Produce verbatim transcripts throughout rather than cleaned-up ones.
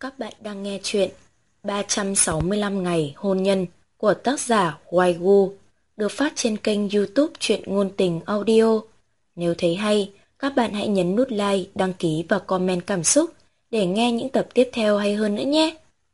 Các bạn đang nghe chuyện ba trăm sáu mươi lăm ngày hôn nhân của tác giả Hoài Gu, được phát trên kênh YouTube Truyện Ngôn Tình Audio. Nếu thấy hay, các bạn hãy nhấn nút like, đăng ký và comment cảm xúc để nghe những tập tiếp theo hay hơn nữa nhé.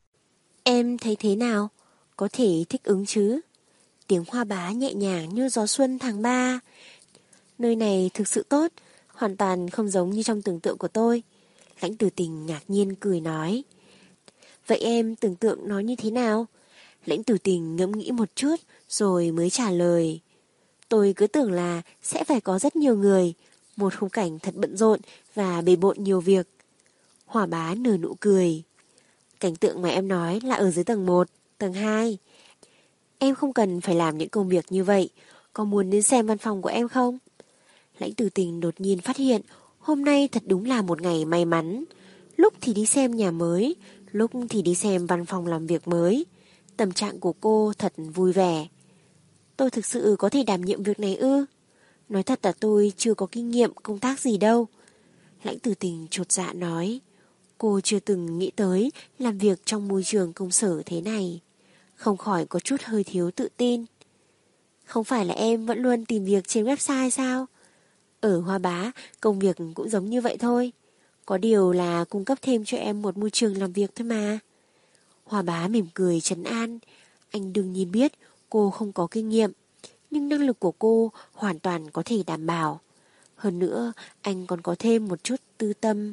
Em thấy thế nào? Có thể thích ứng chứ? Tiếng Hoa Bá nhẹ nhàng như gió xuân tháng ba. Nơi này thực sự tốt, hoàn toàn không giống như trong tưởng tượng của tôi. Lãnh Tử Tình ngạc nhiên cười nói. Vậy em tưởng tượng nó như thế nào? Lãnh Tử Tình ngẫm nghĩ một chút rồi mới trả lời. Tôi cứ tưởng là sẽ phải có rất nhiều người, một khung cảnh thật bận rộn và bề bộn nhiều việc. Hoa Bá nở nụ cười. Cảnh tượng mà em nói là ở dưới tầng một, tầng hai. Em không cần phải làm những công việc như vậy. Có muốn đến xem văn phòng của em không? Lãnh Tử Tình đột nhiên phát hiện hôm nay thật đúng là một ngày may mắn. Lúc thì đi xem nhà mới, lúc thì đi xem văn phòng làm việc mới. Tâm trạng của cô thật vui vẻ. Tôi thực sự có thể đảm nhiệm việc này ư? Nói thật là tôi chưa có kinh nghiệm công tác gì đâu. Lãnh Tử Tình chột dạ nói. Cô chưa từng nghĩ tới làm việc trong môi trường công sở thế này. Không khỏi có chút hơi thiếu tự tin. Không phải là em vẫn luôn tìm việc trên website sao? Ở Hoa Bá, công việc cũng giống như vậy thôi. Có điều là cung cấp thêm cho em một môi trường làm việc thôi mà. Hoa Bá mỉm cười trấn an. Anh đương nhiên biết cô không có kinh nghiệm, nhưng năng lực của cô hoàn toàn có thể đảm bảo. Hơn nữa, anh còn có thêm một chút tư tâm.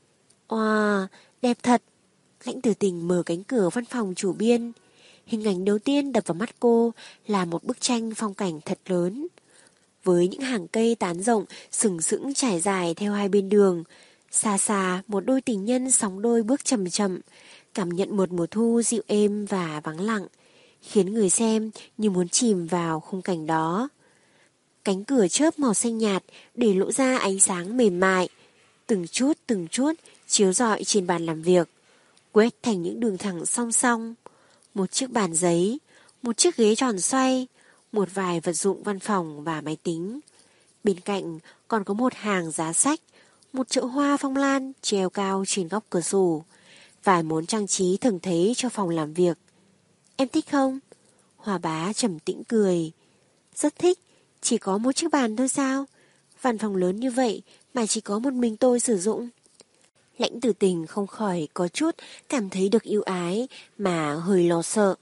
Wow, đẹp thật. Lãnh Tử Tình mở cánh cửa văn phòng chủ biên. Hình ảnh đầu tiên đập vào mắt cô là một bức tranh phong cảnh thật lớn. Với những hàng cây tán rộng sừng sững trải dài theo hai bên đường. Xa xa một đôi tình nhân sóng đôi bước chậm chậm, cảm nhận một mùa thu dịu êm và vắng lặng, khiến người xem như muốn chìm vào khung cảnh đó. Cánh cửa chớp màu xanh nhạt để lộ ra ánh sáng mềm mại, từng chút từng chút chiếu rọi trên bàn làm việc, quét thành những đường thẳng song song. Một chiếc bàn giấy, một chiếc ghế tròn xoay, một vài vật dụng văn phòng và máy tính. Bên cạnh còn có một hàng giá sách, một chậu hoa phong lan treo cao trên góc cửa sổ, vài món trang trí thường thấy cho phòng làm việc. Em thích không? Hoa Bá trầm tĩnh cười. Rất thích, chỉ có một chiếc bàn thôi sao? Văn phòng lớn như vậy mà chỉ có một mình tôi sử dụng. Lãnh Tử Tình không khỏi có chút cảm thấy được yêu ái mà hơi lo sợ.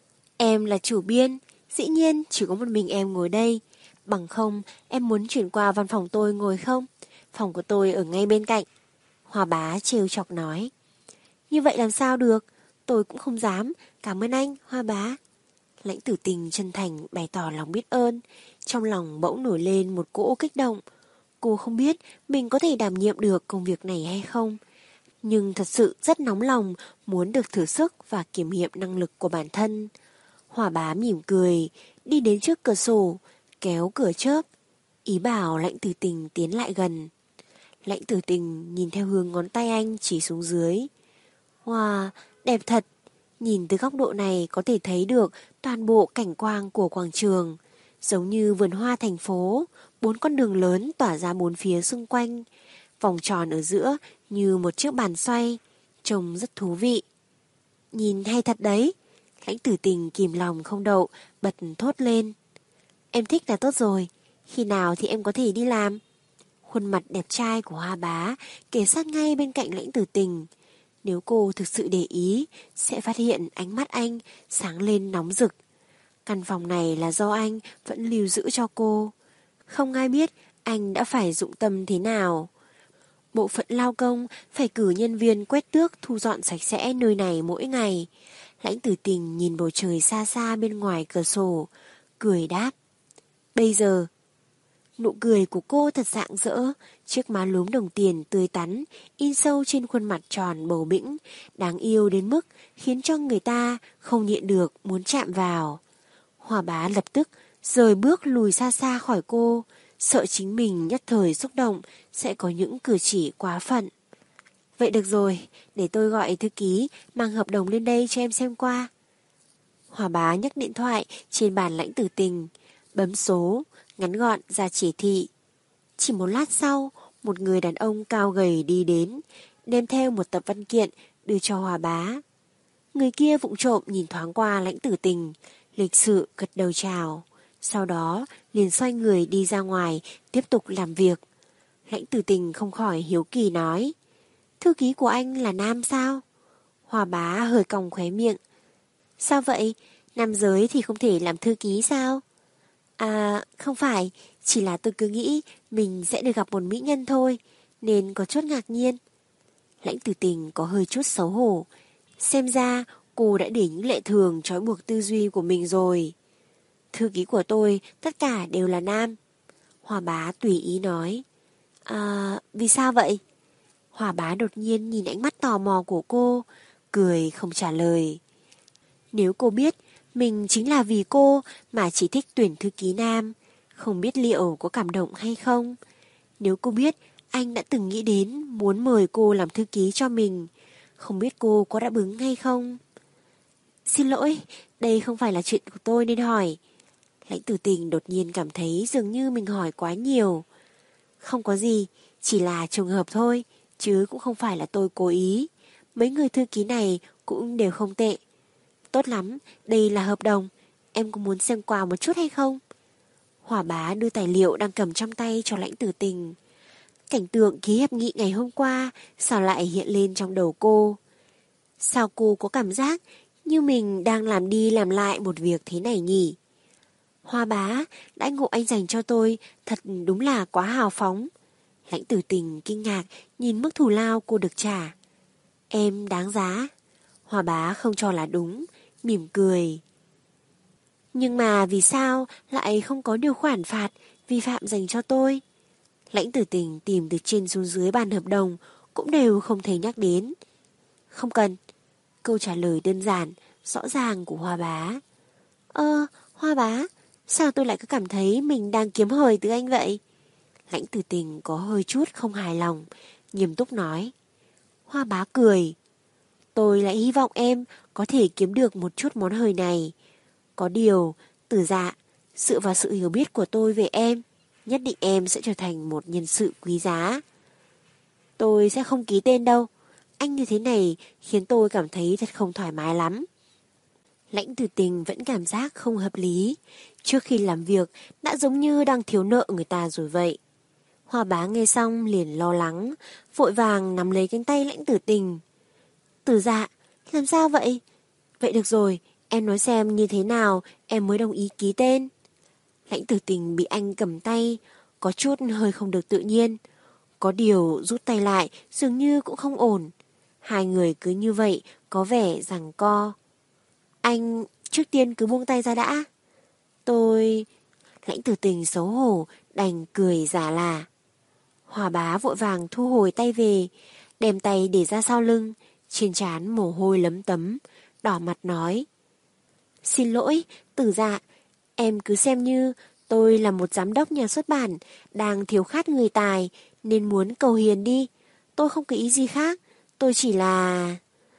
Em là chủ biên, dĩ nhiên chỉ có một mình em ngồi đây. Bằng không em muốn chuyển qua văn phòng tôi ngồi không? Phòng của tôi ở ngay bên cạnh. Hoa Bá trêu chọc nói. Như vậy làm sao được? Tôi cũng không dám. Cảm ơn anh, Hoa Bá. Lãnh Tử Tình chân thành bày tỏ lòng biết ơn. Trong lòng bỗng nổi lên một cỗ kích động. Cô không biết mình có thể đảm nhiệm được công việc này hay không, nhưng thật sự rất nóng lòng muốn được thử sức và kiểm nghiệm năng lực của bản thân. Hoa Bá mỉm cười, đi đến trước cửa sổ, kéo cửa chớp, ý bảo Lãnh Tử Tình tiến lại gần. Lãnh Tử Tình nhìn theo hướng ngón tay anh chỉ xuống dưới. Wow, đẹp thật. Nhìn từ góc độ này có thể thấy được toàn bộ cảnh quang của quảng trường, giống như vườn hoa thành phố, bốn con đường lớn tỏa ra bốn phía xung quanh, vòng tròn ở giữa như một chiếc bàn xoay, trông rất thú vị. Nhìn hay thật đấy. Lãnh Tử Tình kìm lòng không đậu, bật thốt lên. Em thích là tốt rồi, khi nào thì em có thể đi làm? Khuôn mặt đẹp trai của Hoa Bá kề sát ngay bên cạnh Lãnh Tử Tình. Nếu cô thực sự để ý, sẽ phát hiện ánh mắt anh sáng lên nóng rực. Căn phòng này là do anh vẫn lưu giữ cho cô. Không ai biết anh đã phải dụng tâm thế nào. Bộ phận lao công phải cử nhân viên quét tước thu dọn sạch sẽ nơi này mỗi ngày. Lãnh Tử Tình nhìn bầu trời xa xa bên ngoài cửa sổ, cười đáp. Bây giờ, nụ cười của cô thật rạng rỡ, chiếc má lúm đồng tiền tươi tắn, in sâu trên khuôn mặt tròn bầu bĩnh, đáng yêu đến mức khiến cho người ta không nhịn được muốn chạm vào. Hoa Bá lập tức rời bước lùi xa xa khỏi cô, sợ chính mình nhất thời xúc động sẽ có những cử chỉ quá phận. Vậy được rồi, để tôi gọi thư ký mang hợp đồng lên đây cho em xem qua. Hoa Bá nhấc điện thoại trên bàn Lãnh Tử Tình, bấm số, ngắn gọn ra chỉ thị. Chỉ một lát sau, một người đàn ông cao gầy đi đến, đem theo một tập văn kiện đưa cho Hòa Bá. Người kia vụng trộm nhìn thoáng qua Lãnh Tử Tình, lịch sự gật đầu chào, sau đó liền xoay người đi ra ngoài tiếp tục làm việc. Lãnh Tử Tình không khỏi hiếu kỳ nói, thư ký của anh là nam sao? Hòa Bá hơi cong khóe miệng. Sao vậy? Nam giới thì không thể làm thư ký sao? À, không phải, chỉ là tôi cứ nghĩ mình sẽ được gặp một mỹ nhân thôi, nên có chút ngạc nhiên. Lãnh Tử Tình có hơi chút xấu hổ. Xem ra cô đã để những lệ thường trói buộc tư duy của mình rồi. Thư ký của tôi tất cả đều là nam. Hòa Bá tùy ý nói. À, vì sao vậy? Hòa Bá đột nhiên nhìn ánh mắt tò mò của cô, cười không trả lời. Nếu cô biết mình chính là vì cô mà chỉ thích tuyển thư ký nam, không biết liệu có cảm động hay không? Nếu cô biết anh đã từng nghĩ đến muốn mời cô làm thư ký cho mình, không biết cô có đáp ứng hay không? Xin lỗi, đây không phải là chuyện của tôi nên hỏi. Lãnh Tử Tình đột nhiên cảm thấy dường như mình hỏi quá nhiều. Không có gì, chỉ là trùng hợp thôi, chứ cũng không phải là tôi cố ý. Mấy người thư ký này cũng đều không tệ. Tốt lắm, đây là hợp đồng, em có muốn xem qua một chút hay không? Hòa Bá đưa tài liệu đang cầm trong tay cho Lãnh Tử Tình. Cảnh tượng ký hiệp nghị ngày hôm qua sao lại hiện lên trong đầu cô? Sao cô có cảm giác như mình đang làm đi làm lại một việc thế này nhỉ? Hoa Bá, đãi ngộ anh dành cho tôi thật đúng là quá hào phóng. Lãnh Tử Tình kinh ngạc nhìn mức thù lao cô được trả. Em đáng giá. Hoa Bá không cho là đúng, mỉm cười. Nhưng mà vì sao lại không có điều khoản phạt vi phạm dành cho tôi? Lãnh Tử Tình tìm từ trên xuống dưới bàn hợp đồng cũng đều không thấy nhắc đến. Không cần. Câu trả lời đơn giản, rõ ràng của Hoa Bá. Ơ, Hoa Bá, sao tôi lại cứ cảm thấy mình đang kiếm hời từ anh vậy? Lãnh Tử Tình có hơi chút không hài lòng, nghiêm túc nói. Hoa Bá cười. Tôi lại hy vọng em có thể kiếm được một chút món hời này. Có điều, Tử Dạ, dựa vào sự hiểu biết của tôi về em, nhất định em sẽ trở thành một nhân sự quý giá. Tôi sẽ không ký tên đâu. Anh như thế này khiến tôi cảm thấy thật không thoải mái lắm. Lãnh Tử Tình vẫn cảm giác không hợp lý. Trước khi làm việc đã giống như đang thiếu nợ người ta rồi vậy. Hoa Bá nghe xong liền lo lắng, vội vàng nắm lấy cánh tay Lãnh Tử Tình. Tử Dạ, làm sao vậy? Vậy được rồi, em nói xem như thế nào em mới đồng ý ký tên. Lãnh Tử Tình bị anh cầm tay, có chút hơi không được tự nhiên. Có điều rút tay lại dường như cũng không ổn. Hai người cứ như vậy có vẻ giằng co. Anh trước tiên cứ buông tay ra đã. Tôi... Lãnh Tử Tình xấu hổ đành cười giả là. Hòa Bá vội vàng thu hồi tay về, đem tay để ra sau lưng, trên trán mồ hôi lấm tấm, đỏ mặt nói. Xin lỗi, Tử Dạ, em cứ xem như tôi là một giám đốc nhà xuất bản, đang thiếu khát người tài, nên muốn cầu hiền đi. Tôi không có ý gì khác, tôi chỉ là...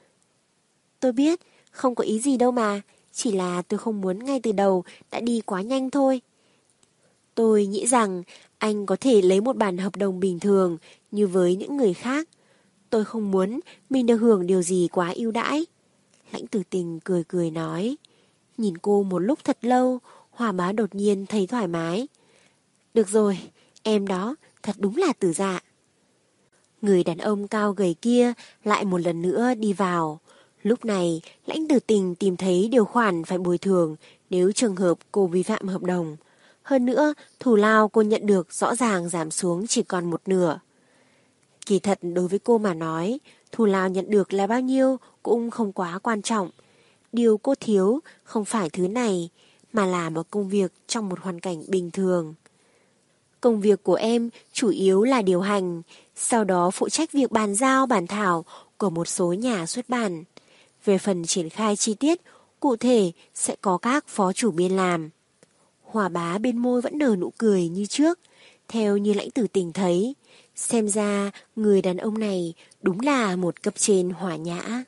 Tôi biết, không có ý gì đâu mà, chỉ là tôi không muốn ngay từ đầu đã đi quá nhanh thôi. Tôi nghĩ rằng anh có thể lấy một bản hợp đồng bình thường như với những người khác. Tôi không muốn mình được hưởng điều gì quá ưu đãi. Lãnh Tử Tình cười cười nói. Nhìn cô một lúc thật lâu, Hòa Bá đột nhiên thấy thoải mái. Được rồi, em đó thật đúng là Tử Dạ. Người đàn ông cao gầy kia lại một lần nữa đi vào. Lúc này, Lãnh Tử Tình tìm thấy điều khoản phải bồi thường nếu trường hợp cô vi phạm hợp đồng. Hơn nữa, thù lao cô nhận được rõ ràng giảm xuống chỉ còn một nửa. Kỳ thật đối với cô mà nói, thù lao nhận được là bao nhiêu cũng không quá quan trọng. Điều cô thiếu không phải thứ này, mà là một công việc trong một hoàn cảnh bình thường. Công việc của em chủ yếu là điều hành, sau đó phụ trách việc bàn giao bản thảo của một số nhà xuất bản. Về phần triển khai chi tiết, cụ thể sẽ có các phó chủ biên làm. Hòa Bá bên môi vẫn nở nụ cười như trước, theo như Lãnh Tử Tình thấy. Xem ra người đàn ông này đúng là một cấp trên hòa nhã.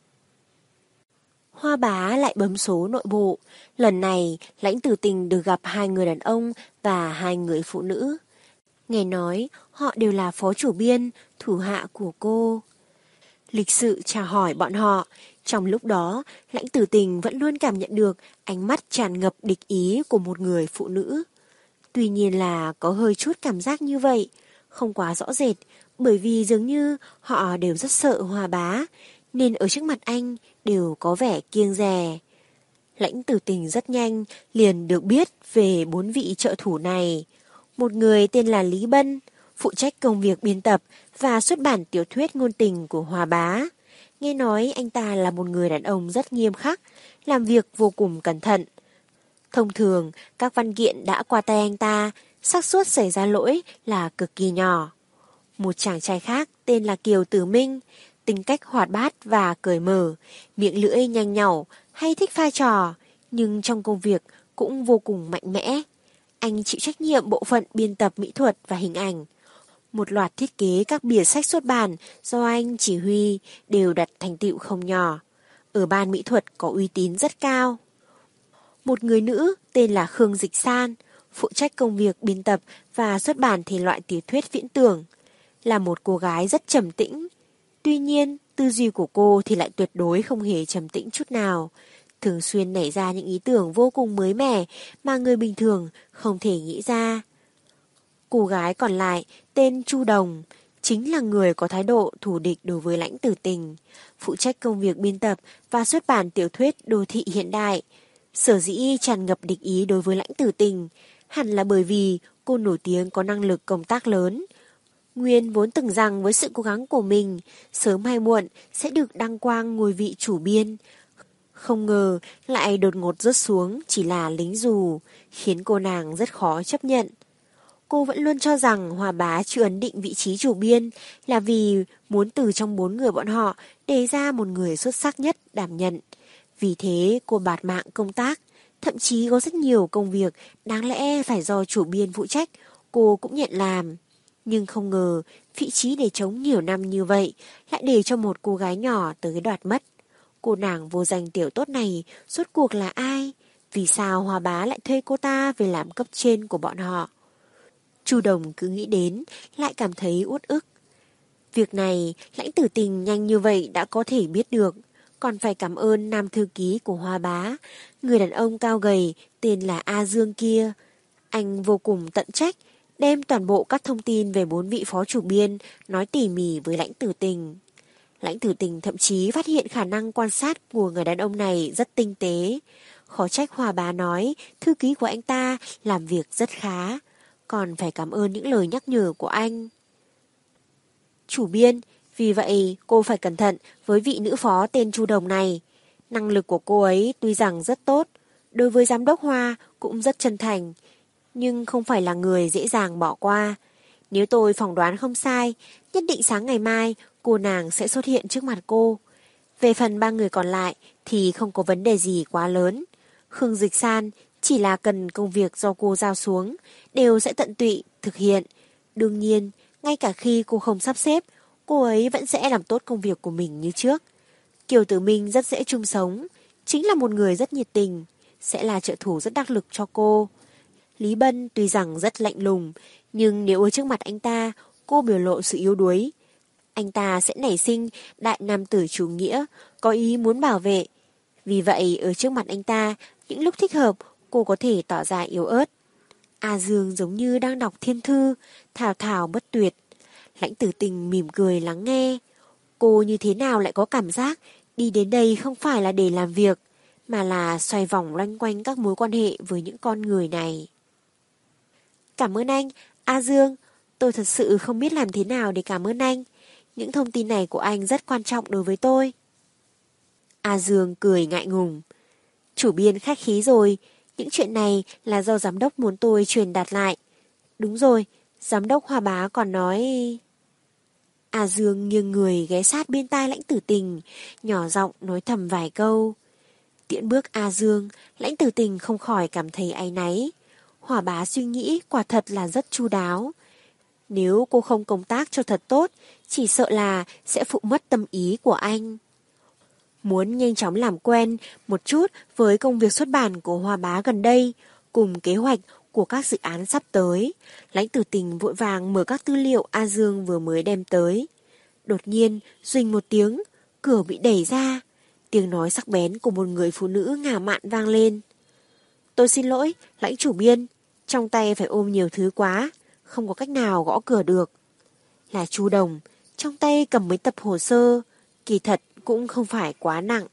Hoa Bá lại bấm số nội bộ. Lần này Lãnh Tử Tình được gặp hai người đàn ông và hai người phụ nữ. Nghe nói họ đều là phó chủ biên, thủ hạ của cô. lịch sự chào hỏi bọn họ. Trong lúc đó, Lãnh Tử Tình vẫn luôn cảm nhận được ánh mắt tràn ngập địch ý của một người phụ nữ. Tuy nhiên là có hơi chút cảm giác như vậy, không quá rõ rệt, bởi vì dường như họ đều rất sợ Hoa Bá, nên ở trước mặt anh đều có vẻ kiêng dè. Lãnh Tử Tình rất nhanh liền được biết về bốn vị trợ thủ này. Một người tên là Lý Bân, phụ trách công việc biên tập và xuất bản tiểu thuyết ngôn tình của Hoa Bá. Nghe nói anh ta là một người đàn ông rất nghiêm khắc, làm việc vô cùng cẩn thận. Thông thường, các văn kiện đã qua tay anh ta, xác suất xảy ra lỗi là cực kỳ nhỏ. Một chàng trai khác tên là Kiều Tử Minh, tính cách hoạt bát và cởi mở, miệng lưỡi nhanh nhảu, hay thích pha trò, nhưng trong công việc cũng vô cùng mạnh mẽ. Anh chịu trách nhiệm bộ phận biên tập mỹ thuật và hình ảnh. Một loạt thiết kế các bìa sách xuất bản do anh chỉ huy đều đạt thành tựu không nhỏ. Ở ban mỹ thuật có uy tín rất cao. Một người nữ tên là Khương Dịch San, phụ trách công việc biên tập và xuất bản thể loại tiểu thuyết viễn tưởng. Là một cô gái rất trầm tĩnh. Tuy nhiên, tư duy của cô thì lại tuyệt đối không hề trầm tĩnh chút nào. Thường xuyên nảy ra những ý tưởng vô cùng mới mẻ mà người bình thường không thể nghĩ ra. Cô gái còn lại tên Chu Đồng, chính là người có thái độ thù địch đối với Lãnh Tử Tình, phụ trách công việc biên tập và xuất bản tiểu thuyết đô thị hiện đại. Sở dĩ tràn ngập địch ý đối với Lãnh Tử Tình, hẳn là bởi vì cô nổi tiếng có năng lực công tác lớn. Nguyên vốn từng rằng với sự cố gắng của mình, sớm hay muộn sẽ được đăng quang ngôi vị chủ biên. Không ngờ lại đột ngột rớt xuống chỉ là lính dù, khiến cô nàng rất khó chấp nhận. Cô vẫn luôn cho rằng Hoa Bá chưa ấn định vị trí chủ biên là vì muốn từ trong bốn người bọn họ đề ra một người xuất sắc nhất đảm nhận. Vì thế cô bạt mạng công tác, thậm chí có rất nhiều công việc đáng lẽ phải do chủ biên phụ trách, cô cũng nhận làm. Nhưng không ngờ vị trí để trống nhiều năm như vậy lại để cho một cô gái nhỏ tới đoạt mất. Cô nàng vô danh tiểu tốt này rốt cuộc là ai? Vì sao Hoa Bá lại thuê cô ta về làm cấp trên của bọn họ? Chu Đồng cứ nghĩ đến lại cảm thấy uất ức. Việc này Lãnh Tử Tình nhanh như vậy đã có thể biết được, còn phải cảm ơn nam thư ký của Hoa Bá, người đàn ông cao gầy tên là A Dương kia. Anh vô cùng tận trách, đem toàn bộ các thông tin về bốn vị phó chủ biên nói tỉ mỉ với Lãnh Tử Tình. Lãnh Tử Tình thậm chí phát hiện khả năng quan sát của người đàn ông này rất tinh tế. Khó trách Hoa Bá nói thư ký của anh ta làm việc rất khá, còn phải cảm ơn những lời nhắc nhở của anh. Chủ biên, vì vậy cô phải cẩn thận với vị nữ phó tên Chu Đồng này. Năng lực của cô ấy tuy rằng rất tốt, đối với giám đốc Hoa cũng rất chân thành, nhưng không phải là người dễ dàng bỏ qua. Nếu tôi phỏng đoán không sai, nhất định sáng ngày mai cô nàng sẽ xuất hiện trước mặt cô. Về phần ba người còn lại thì không có vấn đề gì quá lớn. Khương Dịch San chỉ là cần công việc do cô giao xuống, đều sẽ tận tụy thực hiện. Đương nhiên, ngay cả khi cô không sắp xếp, cô ấy vẫn sẽ làm tốt công việc của mình như trước. Kiều Tử Minh rất dễ chung sống, chính là một người rất nhiệt tình, sẽ là trợ thủ rất đắc lực cho cô. Lý Bân tuy rằng rất lạnh lùng, nhưng nếu ở trước mặt anh ta, cô biểu lộ sự yếu đuối, anh ta sẽ nảy sinh đại nam tử chủ nghĩa, có ý muốn bảo vệ. Vì vậy, ở trước mặt anh ta, những lúc thích hợp, cô có thể tỏ ra yếu ớt. A Dương giống như đang đọc thiên thư, thào thào bất tuyệt. Lãnh Tử Tình mỉm cười lắng nghe. Cô như thế nào lại có cảm giác đi đến đây không phải là để làm việc, mà là xoay vòng loanh quanh các mối quan hệ với những con người này. Cảm ơn anh, A Dương. Tôi thật sự không biết làm thế nào để cảm ơn anh. Những thông tin này của anh rất quan trọng đối với tôi. A Dương cười ngại ngùng. Chủ biên khách khí rồi, những chuyện này là do giám đốc muốn tôi truyền đạt lại. Đúng rồi, giám đốc Hoa Bá còn nói... A Dương nghiêng người ghé sát bên tai Lãnh Tử Tình, nhỏ giọng nói thầm vài câu. Tiễn bước A Dương, Lãnh Tử Tình không khỏi cảm thấy áy náy. Hoa Bá suy nghĩ quả thật là rất chu đáo. Nếu cô không công tác cho thật tốt, chỉ sợ là sẽ phụ mất tâm ý của anh. Muốn nhanh chóng làm quen một chút với công việc xuất bản của Hoa Bá gần đây, cùng kế hoạch của các dự án sắp tới, Lãnh Tử Tình vội vàng mở các tư liệu A Dương vừa mới đem tới. Đột nhiên, duỳnh một tiếng, cửa bị đẩy ra. Tiếng nói sắc bén của một người phụ nữ ngả mạn vang lên. Tôi xin lỗi, Lãnh chủ biên, trong tay phải ôm nhiều thứ quá, không có cách nào gõ cửa được. Là Chu Đồng, trong tay cầm mấy tập hồ sơ, kỳ thật cũng không phải quá nặng.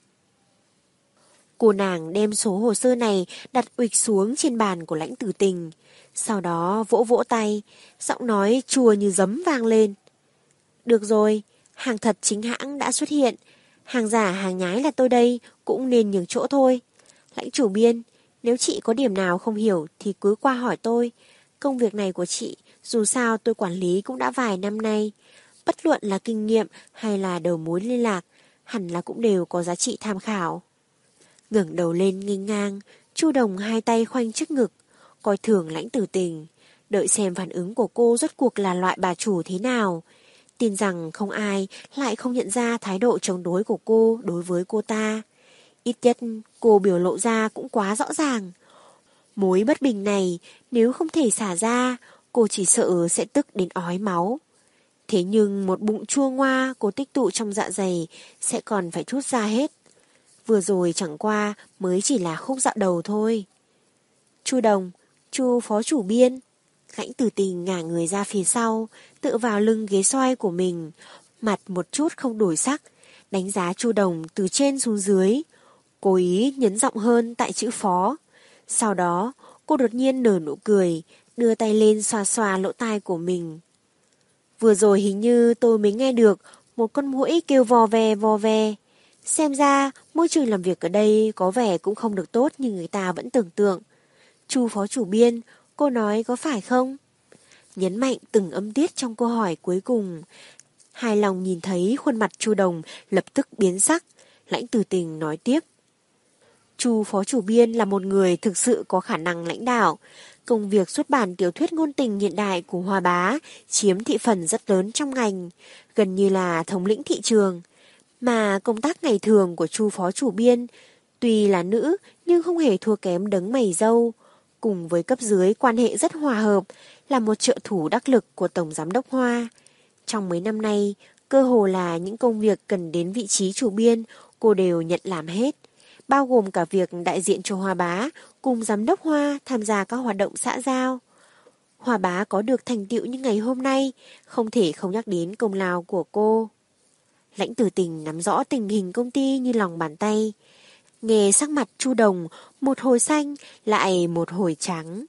Cô nàng đem số hồ sơ này đặt uịch xuống trên bàn của Lãnh Tử Tình, sau đó vỗ vỗ tay, giọng nói chua như giấm vang lên. Được rồi, hàng thật chính hãng đã xuất hiện, hàng giả hàng nhái là tôi đây, cũng nên nhường chỗ thôi. Lãnh chủ biên, nếu chị có điểm nào không hiểu thì cứ qua hỏi tôi. Công việc này của chị, dù sao tôi quản lý cũng đã vài năm nay. Bất luận là kinh nghiệm hay là đầu mối liên lạc, hẳn là cũng đều có giá trị tham khảo. Ngẩng đầu lên nghênh ngang, Chu Đồng hai tay khoanh trước ngực, coi thường Lãnh Tử Tình, đợi xem phản ứng của cô rốt cuộc là loại bà chủ thế nào. Tin rằng không ai lại không nhận ra thái độ chống đối của cô đối với cô ta. Ít nhất cô biểu lộ ra cũng quá rõ ràng. Mối bất bình này nếu không thể xả ra, cô chỉ sợ sẽ tức đến ói máu. Thế nhưng một bụng chua ngoa cô tích tụ trong dạ dày sẽ còn phải thút ra hết. Vừa rồi chẳng qua mới chỉ là khúc dạo đầu thôi. Chu Đồng, Chu phó chủ biên. Lãnh Tử Tình ngả người ra phía sau, tựa vào lưng ghế xoay của mình, mặt một chút không đổi sắc, đánh giá Chu Đồng từ trên xuống dưới, cố ý nhấn giọng hơn tại chữ phó. Sau đó, cô đột nhiên nở nụ cười, đưa tay lên xoa xoa lỗ tai của mình. Vừa rồi hình như tôi mới nghe được một con muỗi kêu vò ve vò ve. Xem ra môi trường làm việc ở đây có vẻ cũng không được tốt như người ta vẫn tưởng tượng. Chu phó chủ biên, cô nói có phải không? Nhấn mạnh từng âm tiết trong câu hỏi cuối cùng. Hài lòng nhìn thấy khuôn mặt Chu Đồng lập tức biến sắc. Lãnh Tử Tình nói tiếp. Chu phó chủ biên là một người thực sự có khả năng lãnh đạo. Công việc xuất bản tiểu thuyết ngôn tình hiện đại của Hoa Bá chiếm thị phần rất lớn trong ngành, gần như là thống lĩnh thị trường. Mà công tác ngày thường của Chu phó chủ biên, tuy là nữ nhưng không hề thua kém đấng mày râu, cùng với cấp dưới quan hệ rất hòa hợp, là một trợ thủ đắc lực của Tổng Giám đốc Hoa. Trong mấy năm nay, cơ hồ là những công việc cần đến vị trí chủ biên, cô đều nhận làm hết, bao gồm cả việc đại diện cho Hoa Bá cùng Giám đốc Hoa tham gia các hoạt động xã giao. Hoa Bá có được thành tựu như ngày hôm nay, không thể không nhắc đến công lao của cô. Lãnh Tử Tình nắm rõ tình hình công ty như lòng bàn tay. Nghe sắc mặt Chu Đồng một hồi xanh lại một hồi trắng.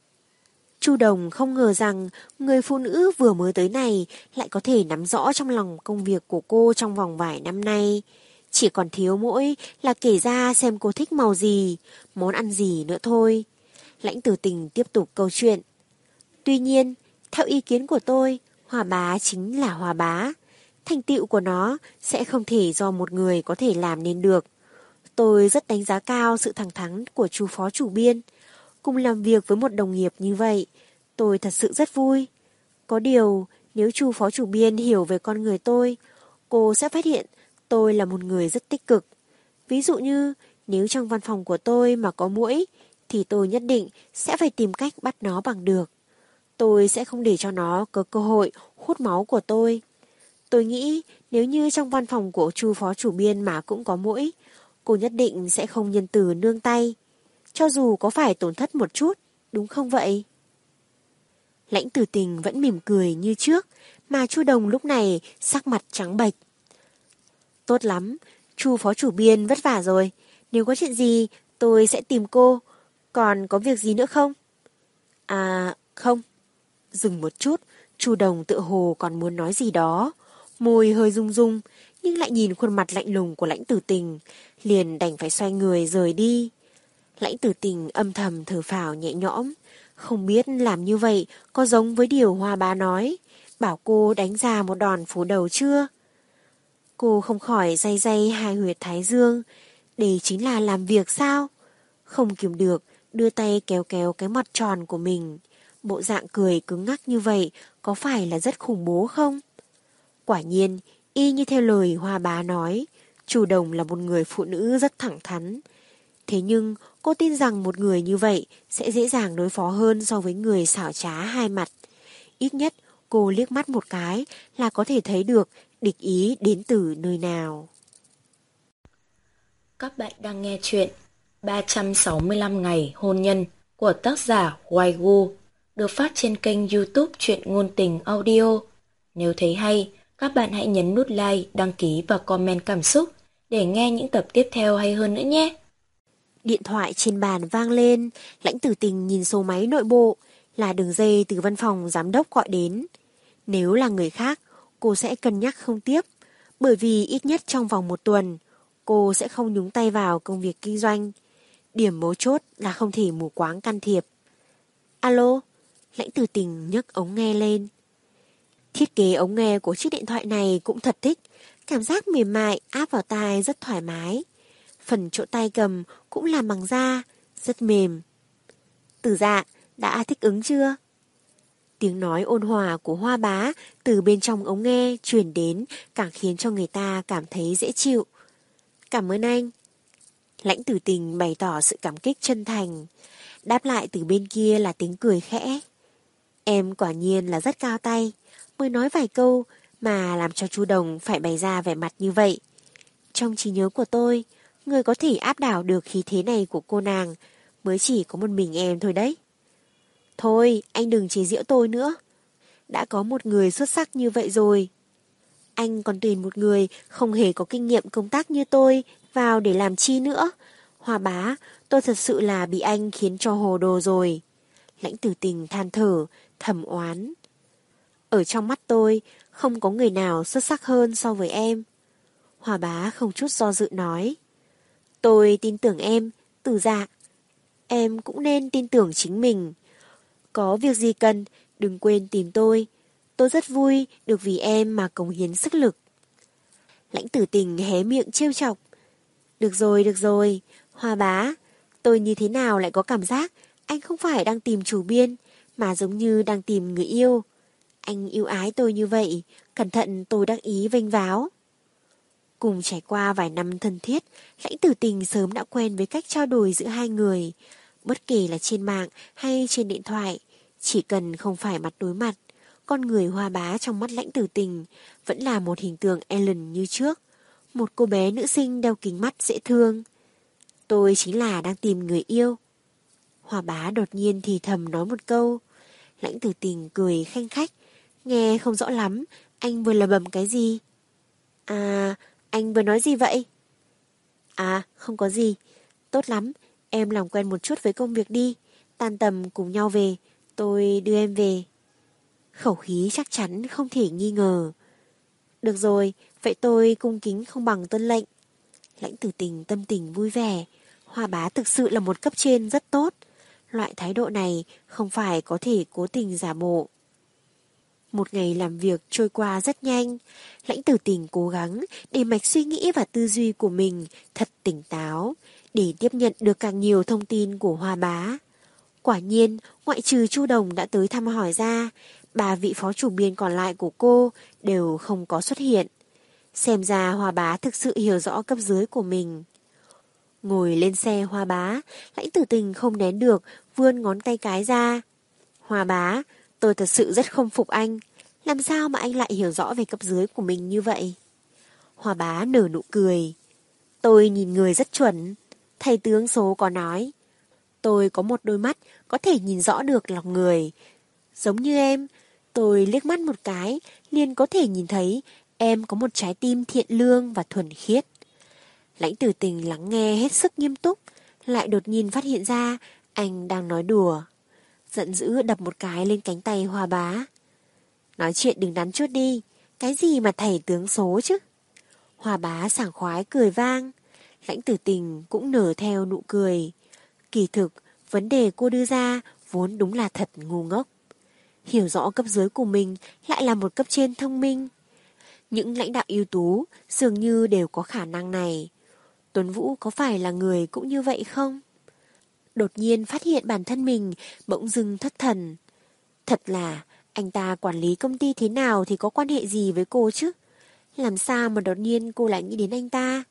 Chu Đồng không ngờ rằng người phụ nữ vừa mới tới này lại có thể nắm rõ trong lòng công việc của cô trong vòng vài năm nay. Chỉ còn thiếu mỗi là kể ra xem cô thích màu gì, món ăn gì nữa thôi. Lãnh Tử Tình tiếp tục câu chuyện. Tuy nhiên, theo ý kiến của tôi, Hoa Bá chính là Hoa Bá. Thành tựu của nó sẽ không thể do một người có thể làm nên được. Tôi rất đánh giá cao sự thẳng thắn của chú phó chủ biên. Cùng làm việc với một đồng nghiệp như vậy, tôi thật sự rất vui. Có điều, nếu chú phó chủ biên hiểu về con người tôi, cô sẽ phát hiện tôi là một người rất tích cực. Ví dụ như, nếu trong văn phòng của tôi mà có muỗi, thì tôi nhất định sẽ phải tìm cách bắt nó bằng được. Tôi sẽ không để cho nó có cơ hội hút máu của tôi. Tôi nghĩ nếu như trong văn phòng của Chu phó chủ biên mà cũng có muỗi, cô nhất định sẽ không nhân từ nương tay, cho dù có phải tổn thất một chút, đúng không vậy? Lãnh Tử Tình vẫn mỉm cười như trước, mà Chu Đồng lúc này sắc mặt trắng bệch. Tốt lắm, Chu phó chủ biên vất vả rồi, nếu có chuyện gì tôi sẽ tìm cô, còn có việc gì nữa không? À, không. Dừng một chút, Chu Đồng tựa hồ còn muốn nói gì đó. Môi hơi rung rung, nhưng lại nhìn khuôn mặt lạnh lùng của Lãnh Tử Tình, liền đành phải xoay người rời đi. Lãnh Tử Tình âm thầm thở phào nhẹ nhõm, không biết làm như vậy có giống với điều Hoa Bá nói, bảo cô đánh ra một đòn phủ đầu chưa? Cô không khỏi day day hai huyệt thái dương, đây chính là làm việc sao? Không kiềm được, đưa tay kéo kéo cái mặt tròn của mình. Bộ dạng cười cứng ngắc như vậy có phải là rất khủng bố không? Quả nhiên, y như theo lời Hoa Bá nói, Chu Đồng là một người phụ nữ rất thẳng thắn. Thế nhưng, cô tin rằng một người như vậy sẽ dễ dàng đối phó hơn so với người xảo trá hai mặt. Ít nhất, cô liếc mắt một cái là có thể thấy được địch ý đến từ nơi nào. Các bạn đang nghe chuyện ba trăm sáu mươi lăm ngày hôn nhân của tác giả Hoài Gu, được phát trên kênh YouTube Truyện Ngôn Tình Audio. Nếu thấy hay, các bạn hãy nhấn nút like, đăng ký và comment cảm xúc để nghe những tập tiếp theo hay hơn nữa nhé. Điện thoại trên bàn vang lên, Lãnh Tử Tình nhìn số máy nội bộ, là đường dây từ văn phòng giám đốc gọi đến. Nếu là người khác, cô sẽ cân nhắc không tiếp, bởi vì ít nhất trong vòng một tuần, cô sẽ không nhúng tay vào công việc kinh doanh. Điểm mấu chốt là không thể mù quáng can thiệp. Alo, Lãnh Tử Tình nhấc ống nghe lên. Thiết kế ống nghe của chiếc điện thoại này cũng thật thích, cảm giác mềm mại áp vào tai rất thoải mái. Phần chỗ tay cầm cũng làm bằng da, rất mềm. Tử Dạ, đã thích ứng chưa? Tiếng nói ôn hòa của Hoa Bá từ bên trong ống nghe truyền đến càng khiến cho người ta cảm thấy dễ chịu. Cảm ơn anh. Lãnh Tử Tình bày tỏ sự cảm kích chân thành. Đáp lại từ bên kia là tiếng cười khẽ. Em quả nhiên là rất cao tay, mới nói vài câu mà làm cho chú Đồng phải bày ra vẻ mặt như vậy. Trong trí nhớ của tôi, người có thể áp đảo được khí thế này của cô nàng mới chỉ có một mình em thôi đấy. Thôi, anh đừng chế giễu tôi nữa. Đã có một người xuất sắc như vậy rồi. Anh còn tuyển một người không hề có kinh nghiệm công tác như tôi vào để làm chi nữa. Hoa Bá, tôi thật sự là bị anh khiến cho hồ đồ rồi. Lãnh Tử Tình than thở, thầm oán. Ở trong mắt tôi, không có người nào xuất sắc hơn so với em. Hoa Bá không chút do dự nói. Tôi tin tưởng em, Tử Dạ. Em cũng nên tin tưởng chính mình. Có việc gì cần, đừng quên tìm tôi. Tôi rất vui được vì em mà cống hiến sức lực. Lãnh Tử Tình hé miệng trêu chọc. Được rồi, được rồi, Hoa Bá, tôi như thế nào lại có cảm giác anh không phải đang tìm chủ biên, mà giống như đang tìm người yêu. Anh yêu ái tôi như vậy, cẩn thận tôi đắc ý vênh váo. Cùng trải qua vài năm thân thiết, Lãnh Tử Tình sớm đã quen với cách trao đổi giữa hai người. Bất kể là trên mạng hay trên điện thoại, chỉ cần không phải mặt đối mặt, con người Hoa Bá trong mắt Lãnh Tử Tình vẫn là một hình tượng Ellen như trước. Một cô bé nữ sinh đeo kính mắt dễ thương. Tôi chính là đang tìm người yêu. Hoa Bá đột nhiên thì thầm nói một câu. Lãnh Tử Tình cười khanh khách. Nghe không rõ lắm, anh vừa lầm bầm cái gì? À, anh vừa nói gì vậy? À, không có gì. Tốt lắm, em làm quen một chút với công việc đi. Tan tầm cùng nhau về, tôi đưa em về. Khẩu khí chắc chắn không thể nghi ngờ. Được rồi, vậy tôi cung kính không bằng tuân lệnh. Lãnh Tử Tình tâm tình vui vẻ. Hoa Bá thực sự là một cấp trên rất tốt. Loại thái độ này không phải có thể cố tình giả bộ. Một ngày làm việc trôi qua rất nhanh. Lãnh Tử Tình cố gắng để mạch suy nghĩ và tư duy của mình thật tỉnh táo, để tiếp nhận được càng nhiều thông tin của Hoa Bá. Quả nhiên, ngoại trừ Chu Đồng đã tới thăm hỏi ra, ba vị phó chủ biên còn lại của cô đều không có xuất hiện. Xem ra Hoa Bá thực sự hiểu rõ cấp dưới của mình. Ngồi lên xe Hoa Bá, Lãnh Tử Tình không nén được, vươn ngón tay cái ra. Hoa Bá, tôi thật sự rất không phục anh. Làm sao mà anh lại hiểu rõ về cấp dưới của mình như vậy? Hoa Bá nở nụ cười. Tôi nhìn người rất chuẩn. Thầy tướng số có nói. Tôi có một đôi mắt có thể nhìn rõ được lòng người. Giống như em, tôi liếc mắt một cái, liền có thể nhìn thấy em có một trái tim thiện lương và thuần khiết. Lãnh Tử Tình lắng nghe hết sức nghiêm túc, lại đột nhiên phát hiện ra anh đang nói đùa. Giận dữ đập một cái lên cánh tay Hoa Bá. Nói chuyện đừng đắn chút đi, cái gì mà thầy tướng số chứ? Hoa Bá sảng khoái cười vang. Lãnh Tử Tình cũng nở theo nụ cười. Kỳ thực, vấn đề cô đưa ra vốn đúng là thật ngu ngốc. Hiểu rõ cấp dưới của mình lại là một cấp trên thông minh. Những lãnh đạo ưu tú dường như đều có khả năng này. Tuấn Vũ có phải là người cũng như vậy không? Đột nhiên phát hiện bản thân mình bỗng dưng thất thần. Thật là anh ta quản lý công ty thế nào thì có quan hệ gì với cô chứ? Làm sao mà đột nhiên cô lại nghĩ đến anh ta?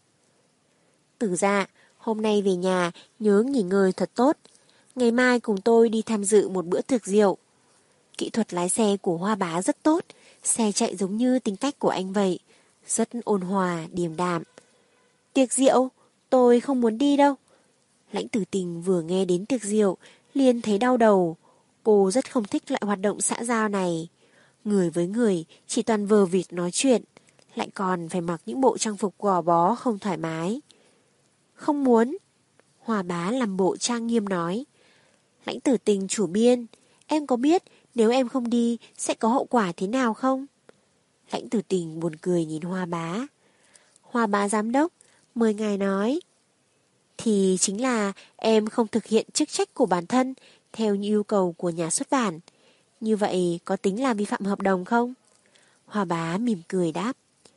Tử Dạ, hôm nay về nhà nhớ nghỉ ngơi thật tốt. Ngày mai cùng tôi đi tham dự một bữa thực rượu. Kỹ thuật lái xe của Hoa Bá rất tốt, xe chạy giống như tính cách của anh vậy. rất ôn hòa, điềm đạm. Tiệc rượu, tôi không muốn đi đâu. Lãnh Tử Tình vừa nghe đến tiệc rượu, liền thấy đau đầu. Cô rất không thích loại hoạt động xã giao này. Người với người chỉ toàn vờ vịt nói chuyện, lại còn phải mặc những bộ trang phục gò bó không thoải mái. Không muốn. Hòa Bá làm bộ trang nghiêm nói. Lãnh Tử Tình chủ biên, em có biết nếu em không đi sẽ có hậu quả thế nào không? Lãnh Tử Tình buồn cười nhìn Hoa Bá. Hoa Bá giám đốc, mời ngài nói. Thì chính là em không thực hiện chức trách của bản thân theo như yêu cầu của nhà xuất bản. Như vậy có tính là vi phạm hợp đồng không? Hoa Bá mỉm cười đáp.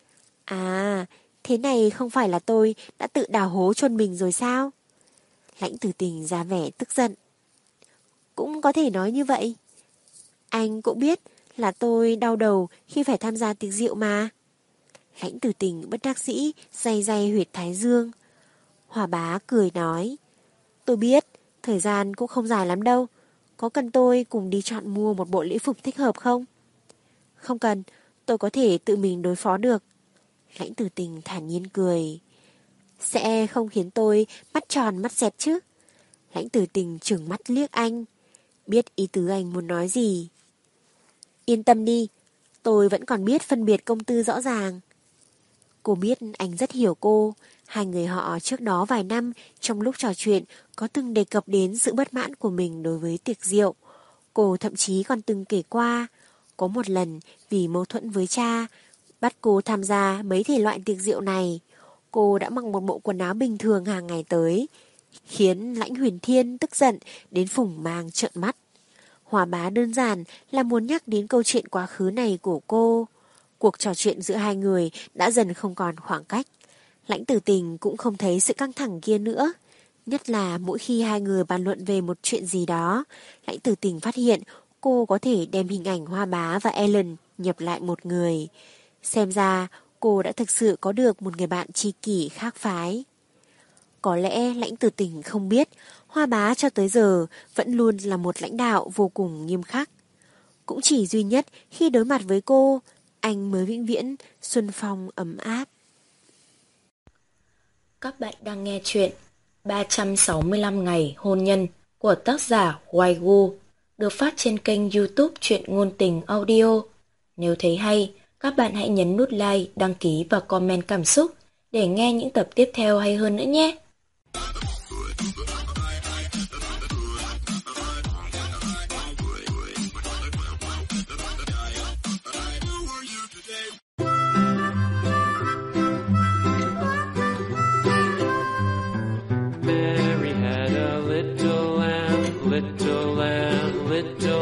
À, thế này không phải là tôi đã tự đào hố chôn mình rồi sao? Lãnh Tử Tình ra vẻ tức giận. Cũng có thể nói như vậy. Anh cũng biết là tôi đau đầu khi phải tham gia tiệc rượu mà. Lãnh Tử Tình bất đắc dĩ day day huyệt thái dương. Hòa Bá cười nói. Tôi biết, thời gian cũng không dài lắm đâu. Có cần tôi cùng đi chọn mua một bộ lễ phục thích hợp không? Không cần, tôi có thể tự mình đối phó được. Lãnh Tử Tình thản nhiên cười. Sẽ không khiến tôi mắt tròn mắt dẹt chứ? Lãnh Tử Tình trừng mắt liếc anh. Biết ý tứ anh muốn nói gì. Yên tâm đi, tôi vẫn còn biết phân biệt công tư rõ ràng. Cô biết anh rất hiểu cô. Hai người họ trước đó vài năm trong lúc trò chuyện có từng đề cập đến sự bất mãn của mình đối với tiệc rượu. Cô thậm chí còn từng kể qua. Có một lần vì mâu thuẫn với cha, bắt cô tham gia mấy thể loại tiệc rượu này. Cô đã mặc một bộ quần áo bình thường hàng ngày tới, khiến Lãnh Huyền Thiên tức giận đến phủng mang trợn mắt. Hòa Bá đơn giản là muốn nhắc đến câu chuyện quá khứ này của cô. Cuộc trò chuyện giữa hai người đã dần không còn khoảng cách. Lãnh Tử Tình cũng không thấy sự căng thẳng kia nữa. Nhất là mỗi khi hai người bàn luận về một chuyện gì đó, Lãnh Tử Tình phát hiện cô có thể đem hình ảnh Hoa Bá và Ellen nhập lại một người. Xem ra cô đã thực sự có được một người bạn tri kỷ khác phái. Có lẽ Lãnh Tử Tình không biết Hoa Bá cho tới giờ vẫn luôn là một lãnh đạo vô cùng nghiêm khắc. Cũng chỉ duy nhất khi đối mặt với cô, anh mới vĩnh viễn xuân phong ấm áp. Các bạn đang nghe chuyện ba trăm sáu mươi lăm ngày hôn nhân của tác giả Waigu, được phát trên kênh YouTube Truyện Ngôn Tình Audio. Nếu thấy hay, các bạn hãy nhấn nút like, đăng ký và comment cảm xúc để nghe những tập tiếp theo hay hơn nữa nhé. Mary had a little lamb, little lamb, little